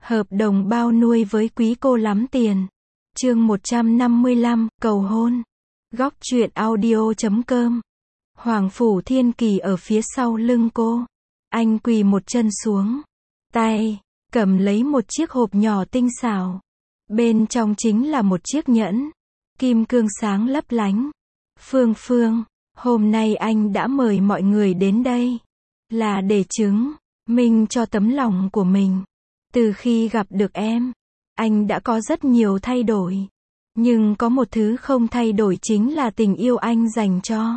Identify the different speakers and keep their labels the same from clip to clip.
Speaker 1: Hợp đồng bao nuôi với quý cô lắm tiền. Chương 155, cầu hôn. Góc truyện audio.com. Hoàng Phủ Thiên Kỳ ở phía sau lưng cô. Anh quỳ một chân xuống. Tay cầm lấy một chiếc hộp nhỏ tinh xảo. Bên trong chính là một chiếc nhẫn. Kim cương sáng lấp lánh. Phương, hôm nay anh đã mời mọi người đến đây. Là để chứng minh cho tấm lòng của mình. Từ khi gặp được em, anh đã có rất nhiều thay đổi. Nhưng có một thứ không thay đổi chính là tình yêu anh dành cho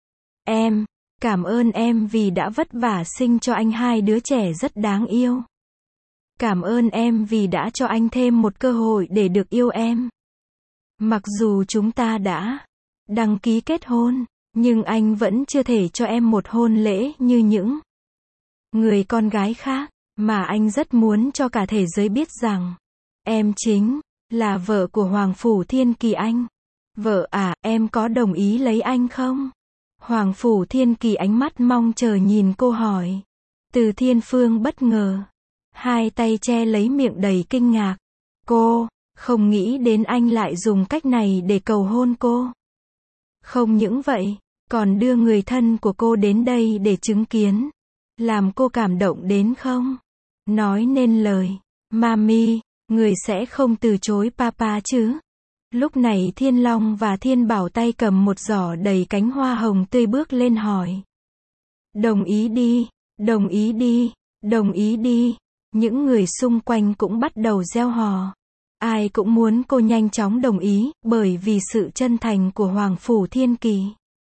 Speaker 1: em. Cảm ơn em vì đã vất vả sinh cho anh hai đứa trẻ rất đáng yêu. Cảm ơn em vì đã cho anh thêm một cơ hội để được yêu em. Mặc dù chúng ta đã đăng ký kết hôn, nhưng anh vẫn chưa thể cho em một hôn lễ như những người con gái khác, mà anh rất muốn cho cả thế giới biết rằng em chính là vợ của Hoàng Phủ Thiên Kỳ anh. Vợ à, em có đồng ý lấy anh không? Hoàng Phủ Thiên Kỳ ánh mắt mong chờ nhìn cô hỏi. Từ Thiên Phương bất ngờ, hai tay che lấy miệng đầy kinh ngạc. Cô không nghĩ đến anh lại dùng cách này để cầu hôn cô. Không những vậy, còn đưa người thân của cô đến đây để chứng kiến. Làm cô cảm động đến không nói nên lời. Mami, người sẽ không từ chối papa chứ? Lúc này Thiên Long và Thiên Bảo tay cầm một giỏ đầy cánh hoa hồng tươi bước lên hỏi. Đồng ý đi, đồng ý đi, đồng ý đi. Những người xung quanh cũng bắt đầu reo hò. Ai cũng muốn cô nhanh chóng đồng ý, bởi vì sự chân thành của Hoàng Phủ Thiên Kỳ.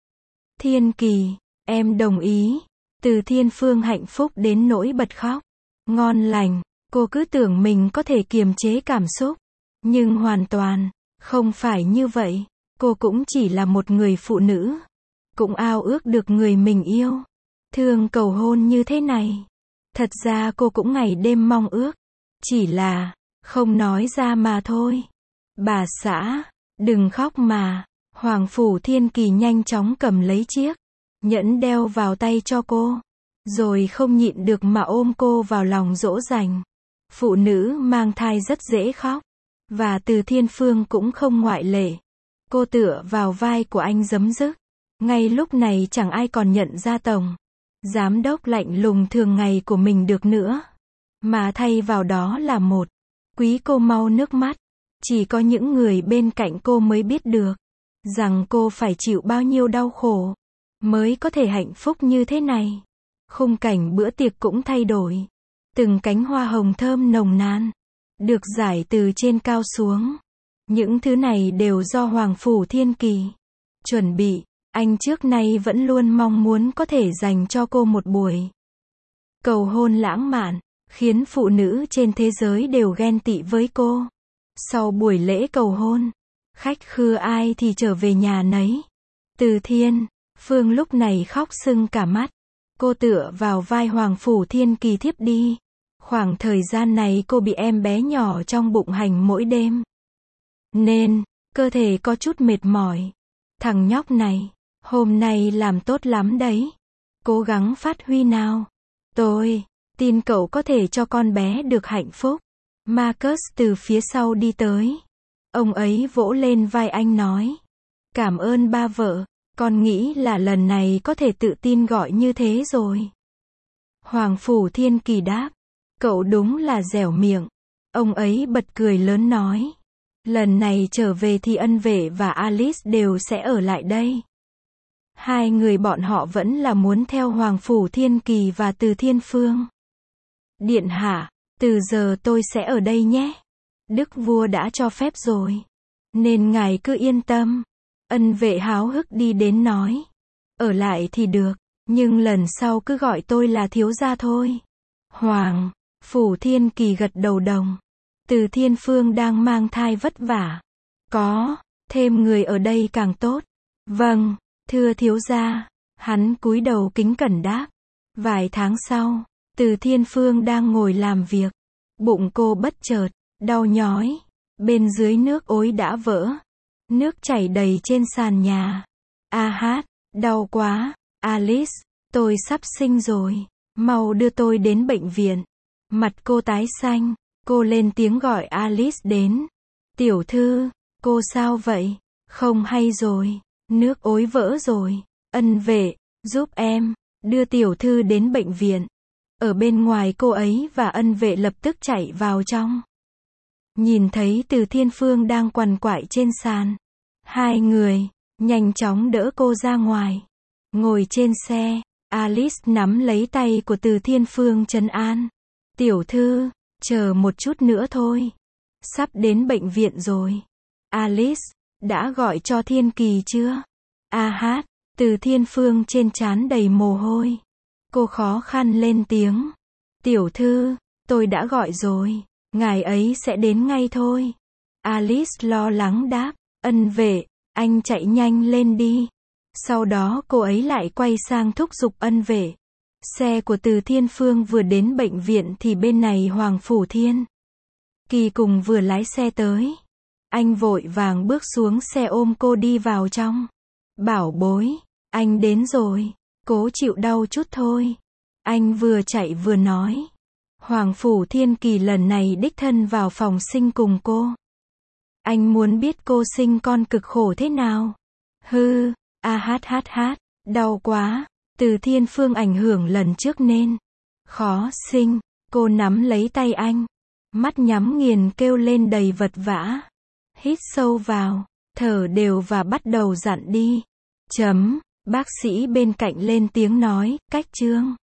Speaker 1: Thiên Kỳ, em đồng ý. Từ Thiên Phương hạnh phúc đến nỗi bật khóc. Ngon lành, cô cứ tưởng mình có thể kiềm chế cảm xúc. Nhưng hoàn toàn không phải như vậy. Cô cũng chỉ là một người phụ nữ. Cũng ao ước được người mình yêu. Thương cầu hôn như thế này. Thật ra cô cũng ngày đêm mong ước. Chỉ là không nói ra mà thôi. Bà xã, đừng khóc mà. Hoàng Phủ Thiên Kỳ nhanh chóng cầm lấy chiếc nhẫn đeo vào tay cho cô. Rồi không nhịn được mà ôm cô vào lòng dỗ dành. Phụ nữ mang thai rất dễ khóc. Và Từ Thiên Phương cũng không ngoại lệ. Cô tựa vào vai của anh rấm rứt. Ngay lúc này chẳng ai còn nhận ra tổng giám đốc lạnh lùng thường ngày của mình được nữa. Mà thay vào đó là một quý cô mau nước mắt. Chỉ có những người bên cạnh cô mới biết được rằng cô phải chịu bao nhiêu đau khổ mới có thể hạnh phúc như thế này. Khung cảnh bữa tiệc cũng thay đổi. Từng cánh hoa hồng thơm nồng nàn được rải từ trên cao xuống. Những thứ này đều do Hoàng Phủ Thiên Kỳ chuẩn bị. Anh trước nay vẫn luôn mong muốn có thể dành cho cô một buổi cầu hôn lãng mạn, khiến phụ nữ trên thế giới đều ghen tị với cô. Sau buổi lễ cầu hôn, khách khứa ai thì trở về nhà nấy. Từ Thiên Phương lúc này khóc sưng cả mắt. Cô tựa vào vai Hoàng Phủ Thiên Kỳ thiếp đi. Khoảng thời gian này cô bị em bé nhỏ trong bụng hành mỗi đêm. Nên, cơ thể có chút mệt mỏi. Thằng nhóc này, hôm nay làm tốt lắm đấy. Cố gắng phát huy nào. Tôi tin cậu có thể cho con bé được hạnh phúc. Marcus từ phía sau đi tới. Ông ấy vỗ lên vai anh nói. Cảm ơn ba vợ. Con nghĩ là lần này có thể tự tin gọi như thế rồi. Hoàng Phủ Thiên Kỳ đáp. Cậu đúng là dẻo miệng. Ông ấy bật cười lớn nói. Lần này trở về thì Ân Vệ và Alice đều sẽ ở lại đây. Hai người bọn họ vẫn là muốn theo Hoàng Phủ Thiên Kỳ và Từ Thiên Phương. Điện hạ, từ giờ tôi sẽ ở đây nhé. Đức vua đã cho phép rồi. Nên ngài cứ yên tâm. Ân Vệ háo hức đi đến nói. Ở lại thì được, nhưng lần sau cứ gọi tôi là thiếu gia thôi. Hoàng Phủ Thiên Kỳ gật đầu đồng. Từ Thiên Phương đang mang thai vất vả. Có thêm người ở đây càng tốt. Vâng, thưa thiếu gia. Hắn cúi đầu kính cẩn đáp. Vài tháng sau, Từ Thiên Phương đang ngồi làm việc. Bụng cô bất chợt đau nhói. Bên dưới nước ối đã vỡ. Nước chảy đầy trên sàn nhà. A hát, đau quá. Alice, tôi sắp sinh rồi. Mau đưa tôi đến bệnh viện. Mặt cô tái xanh. Cô lên tiếng gọi Alice đến. Tiểu thư, cô sao vậy? Không hay rồi, nước ối vỡ rồi. Ân vệ, giúp em, đưa tiểu thư đến bệnh viện. Ở bên ngoài cô ấy và ân vệ lập tức chạy vào trong. Nhìn thấy Từ Thiên Phương đang quằn quại trên sàn. Hai người, nhanh chóng đỡ cô ra ngoài. Ngồi trên xe, Alice nắm lấy tay của Từ Thiên Phương trấn an. Tiểu thư, chờ một chút nữa thôi. Sắp đến bệnh viện rồi. Alice, đã gọi cho Thiên Kỳ chưa? Hát, Từ Thiên Phương trên trán đầy mồ hôi. Cô khó khăn lên tiếng. Tiểu thư, tôi đã gọi rồi. Ngài ấy sẽ đến ngay thôi. Alice lo lắng đáp. Ân vệ, anh chạy nhanh lên đi. Sau đó cô ấy lại quay sang thúc giục ân vệ. Xe của Từ Thiên Phương vừa đến bệnh viện thì bên này Hoàng Phủ Thiên Kỳ cùng vừa lái xe tới. Anh vội vàng bước xuống xe ôm cô đi vào trong. Bảo bối, anh đến rồi, cố chịu đau chút thôi. Anh vừa chạy vừa nói. Hoàng Phủ Thiên Kỳ lần này đích thân vào phòng sinh cùng cô. Anh muốn biết cô sinh con cực khổ thế nào. Đau quá. Từ Thiên Phương ảnh hưởng lần trước nên khó sinh. Cô nắm lấy tay anh, mắt nhắm nghiền kêu lên đầy vật vã. Hít sâu vào, thở đều và bắt đầu dặn đi. Bác sĩ bên cạnh lên tiếng nói, cách chương.